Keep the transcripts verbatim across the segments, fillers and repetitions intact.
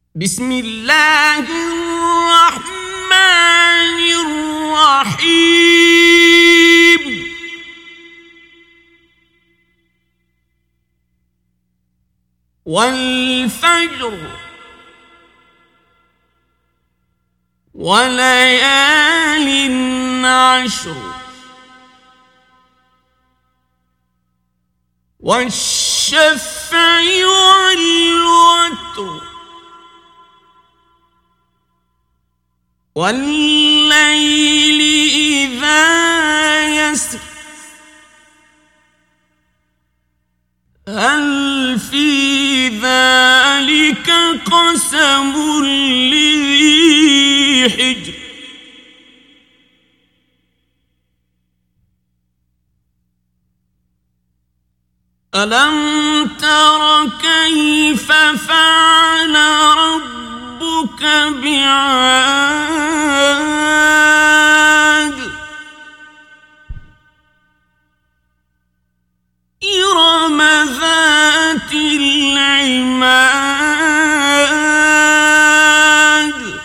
بسم الله الرحمن الرحيم والفجر وليال عشر والشفع والوتر والليل إذا يسر هل في ذلك قسم لذي حجر ألم تر كيف فعل ربك بعاد إرم ذات العماد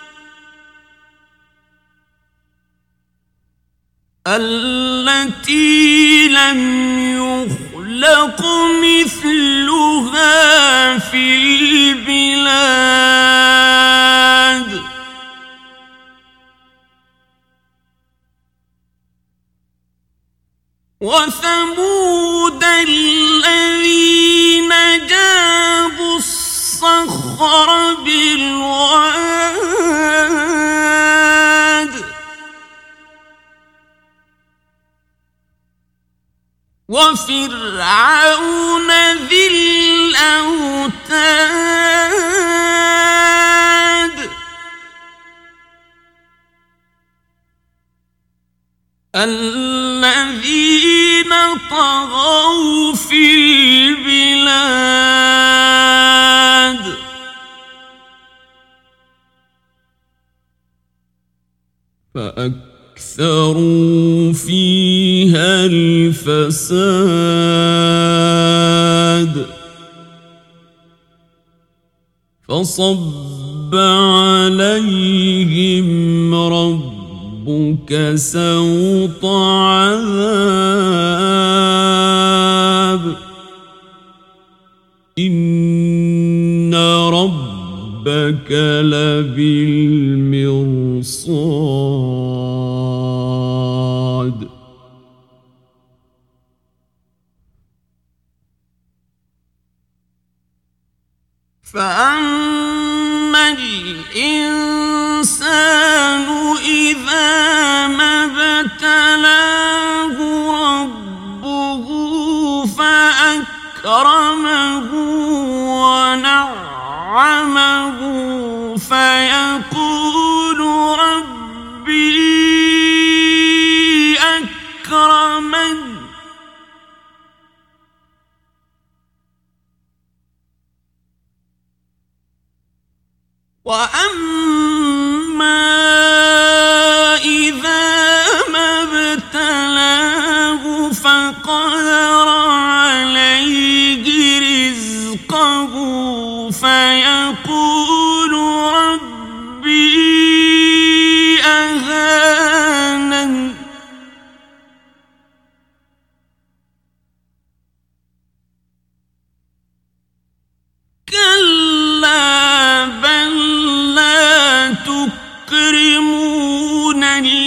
التي لم يخلق مثلها في البلاد وثمود الذين جابوا الصخر بالواد وفرعون ذي الأوتاد الذين طغوا في البلاد فأكثروا فيها الفساد فصب عليهم ربك سوط عذاب إن ربك لبالمرصاد فأما الإنسان إذا ما ابتلاه ربه فأكرمه ونعمه فيقول ربي أكرمن وأما إذا ما ابتلاه فقدر عليه رزقه فيقول ربي أهانن كلا بل لا تكرمون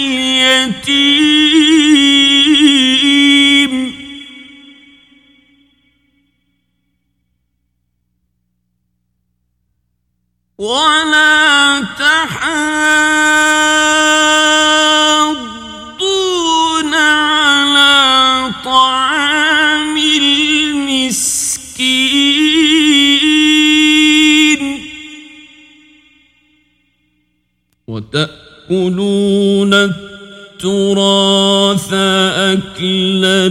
اليتيم ولا تحاضون على طعام المسكين وتأكلون التراث أكلا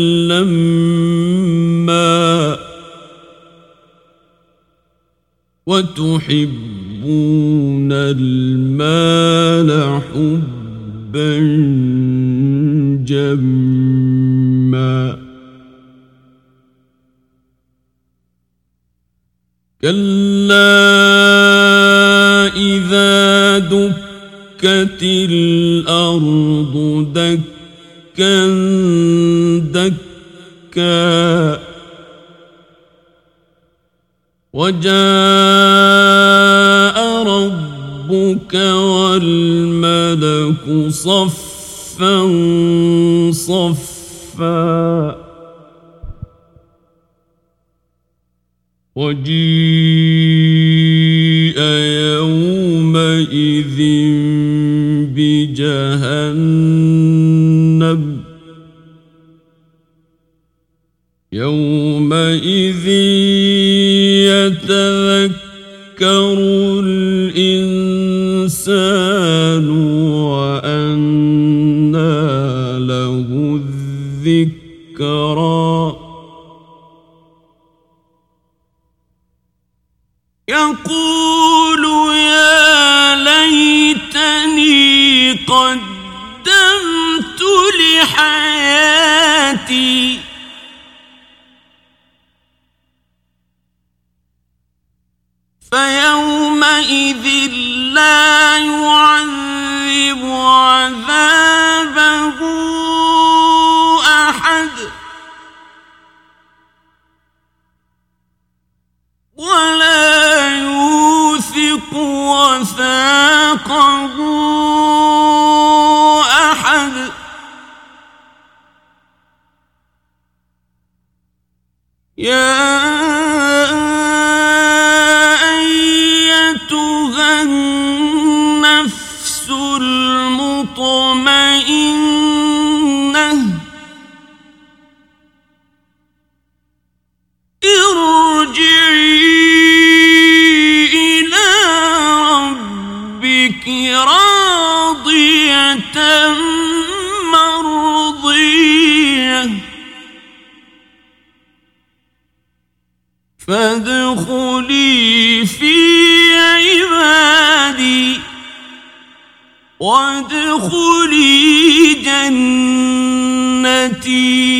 لما وتحبون المال حبا جما كلا ودكت الأرض دكا دكا وجاء ربك والملك صفا صفا وجيء يومئذ بجهنم يومئذ يتذكر الإنسان وأنى له الذكرى يقول يا ليتني قدمت لحياتي فيومئذ لا يعذب عذابه أحد ولا يوثق وثاقه أحد يا أيتها النفس المطمئنة ارجعي راضية مرضية فادخلي في عبادي وادخلي جنتي